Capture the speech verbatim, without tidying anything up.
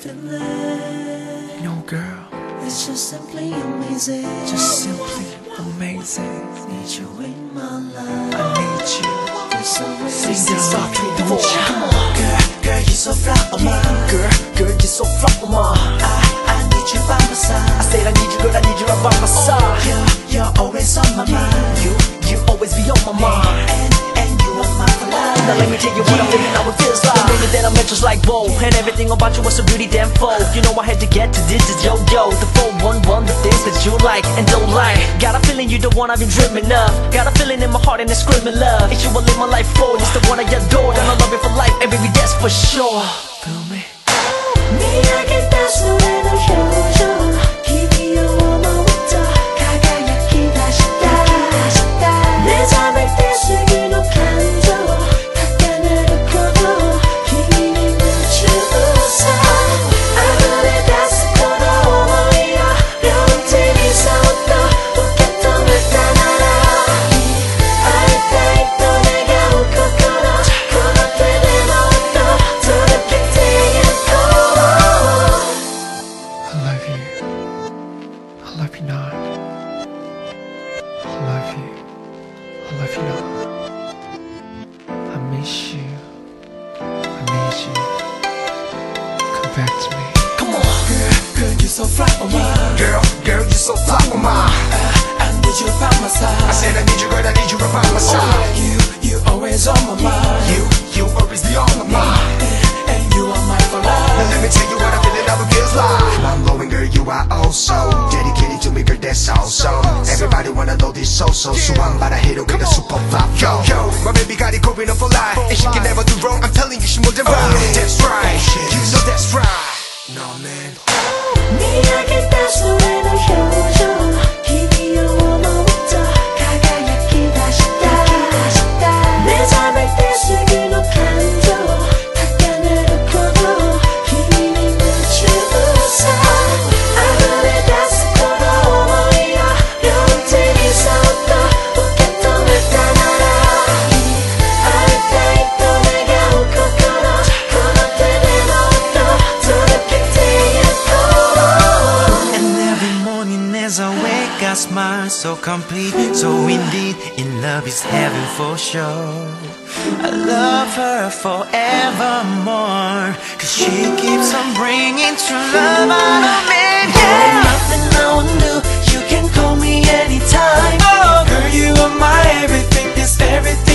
feeling. No, girl, it's just simply amazing. Just simply amazing. Need you in my life. I need you. You're so Sing amazing. this softly, don't you? Girl, girl, you're so flower. Girl, girl, you're so flower. I, I need you by my side. I said I need you, girl, I need you right by my side. You're, you're always on my mind. You, you always be on my mind. And, and you are mine for life. Now let me tell you what I'm feeling, how it feels like. The minute that I met just like whoa, and everything about you was so beauty damn full. You know I had to get to this, is yo-yo. The four one one, the things that you like and don't like. Got a feeling you the one I've been dreaming of. Got a feeling in my heart and it's screaming love. It's you will live my life for, it's the one I adore. And I love you for life, and baby that's for sure. Feel me? 미약의 따스한 표정 기미여워부터 가가얗게 다시 따 내 잠을 떼쓰기로 간도 가까 나를 꺼도 기미는 묻혀서 아무리 다스고도 어머니여 려운팀이 서도 웃겼던 말단 알아 알까 있던 내가 웃고 걸어 그렇게 내 마음도 더럽게 되겠고 I love you. I love you not. I love you. I love you not. I miss you. I need you. Come back to me. Come on, girl, girl, you're so fly on mine. Girl, girl, you're so fly on mine. I, I need you by my side. I said I need you, girl, I need you right by my side. Oh, you, you always on my mind. You, you always be on my mind. And, and you are mine for Now life. let me tell you what I'm feeling, how it feels like. Mind blowing, girl, you are also dedicated to me, girl, that's awesome. Everybody wanna know this so so. 수완 바라 hit it with a super flop. Yo, yo, my baby got it going up for life, and she can never do wrong. I'm telling you, she more than right. That's right, you know that's right. No man. 미약의 따스한 표정 기미여워부터 가가얗게 다시 따 내 잠을 떼쓰기로 간도 가까 나를 꺼도 기미는 묻혀서 아무리 다스고도 어머니여 려운팀이 서도 웃겼던 말단 알아 알까 있던 내가 웃고 걸어 그렇게 내 마음도 더럽게 되겠고 And every morning as I wake I smile so complete, so indeed in love is heaven for sure. I love her forevermore, cause she keeps on bringing true love out of me. Ain't nothing I won't do, you can call me anytime. Oh, girl, you are my everything, this everything